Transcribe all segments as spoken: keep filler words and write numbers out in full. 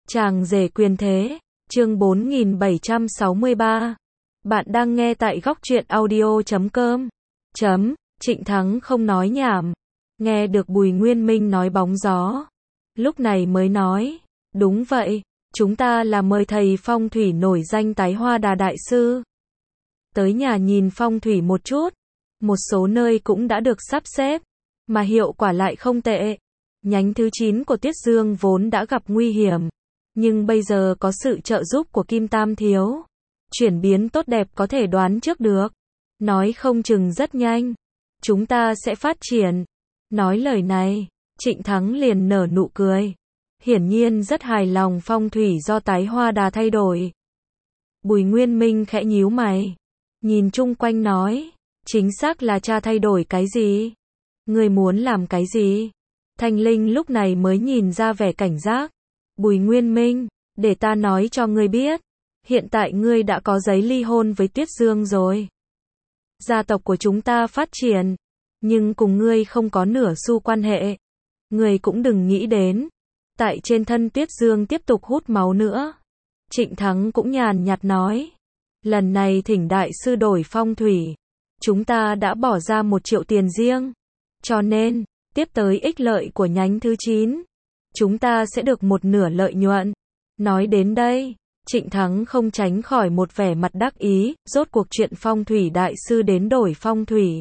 Chàng rể quyền thế, chương bốn nghìn bảy trăm sáu mươi ba. Bạn đang nghe tại góc truyện audio chấm com. Chấm, Trịnh Thắng không nói nhảm. Nghe được Bùi Nguyên Minh nói bóng gió. Lúc này mới nói, đúng vậy, chúng ta là mời thầy phong thủy nổi danh Tái Hoa Đà Đại Sư. Tới nhà nhìn phong thủy một chút. Một số nơi cũng đã được sắp xếp, mà hiệu quả lại không tệ. Nhánh thứ chín của Tiết Dương vốn đã gặp nguy hiểm, nhưng bây giờ có sự trợ giúp của Kim Tam Thiếu. Chuyển biến tốt đẹp có thể đoán trước được. Nói không chừng rất nhanh, chúng ta sẽ phát triển. Nói lời này, Trịnh Thắng liền nở nụ cười. Hiển nhiên rất hài lòng phong thủy do Tái Hoa Đà thay đổi. Bùi Nguyên Minh khẽ nhíu mày, nhìn chung quanh nói, chính xác là cha thay đổi cái gì? Ngươi muốn làm cái gì? Thanh Linh lúc này mới nhìn ra vẻ cảnh giác. Bùi Nguyên Minh, để ta nói cho ngươi biết, hiện tại ngươi đã có giấy ly hôn với Tuyết Dương rồi. Gia tộc của chúng ta phát triển, nhưng cùng ngươi không có nửa xu quan hệ. Ngươi cũng đừng nghĩ đến, tại trên thân Tuyết Dương tiếp tục hút máu nữa. Trịnh Thắng cũng nhàn nhạt nói, lần này thỉnh đại sư đổi phong thủy, chúng ta đã bỏ ra một triệu tiền riêng, cho nên, tiếp tới ích lợi của nhánh thứ chín, chúng ta sẽ được một nửa lợi nhuận. Nói đến đây, Trịnh Thắng không tránh khỏi một vẻ mặt đắc ý, rốt cuộc chuyện phong thủy đại sư đến đổi phong thủy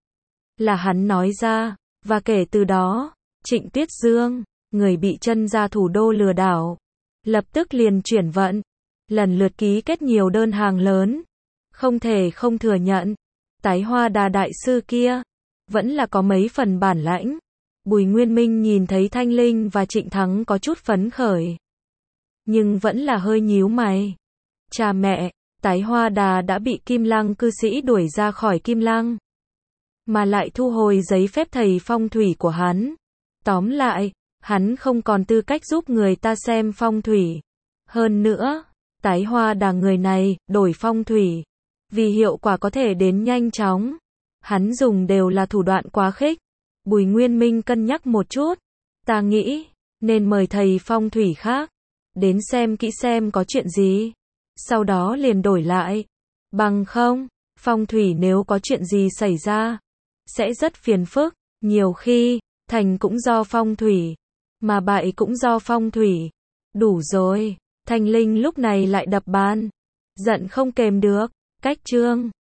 là hắn nói ra, và kể từ đó, Trịnh Tuyết Dương, người bị chân ra thủ đô lừa đảo, lập tức liền chuyển vận, lần lượt ký kết nhiều đơn hàng lớn. Không thể không thừa nhận, Tái Hoa Đà Đại Sư kia, vẫn là có mấy phần bản lãnh. Bùi Nguyên Minh nhìn thấy Thanh Linh và Trịnh Thắng có chút phấn khởi, nhưng vẫn là hơi nhíu mày. Cha mẹ, Tái Hoa Đà đã bị Kim Lăng cư sĩ đuổi ra khỏi Kim Lăng, mà lại thu hồi giấy phép thầy phong thủy của hắn. Tóm lại, hắn không còn tư cách giúp người ta xem phong thủy. Hơn nữa, Tái Hoa Đà người này, đổi phong thủy, vì hiệu quả có thể đến nhanh chóng, hắn dùng đều là thủ đoạn quá khích. Bùi Nguyên Minh cân nhắc một chút, ta nghĩ, nên mời thầy phong thủy khác, đến xem kỹ xem có chuyện gì, sau đó liền đổi lại. Bằng không, phong thủy nếu có chuyện gì xảy ra, sẽ rất phiền phức, nhiều khi, thành cũng do phong thủy, mà bại cũng do phong thủy. Đủ rồi, Thanh Linh lúc này lại đập bàn, giận không kềm được, cách chương.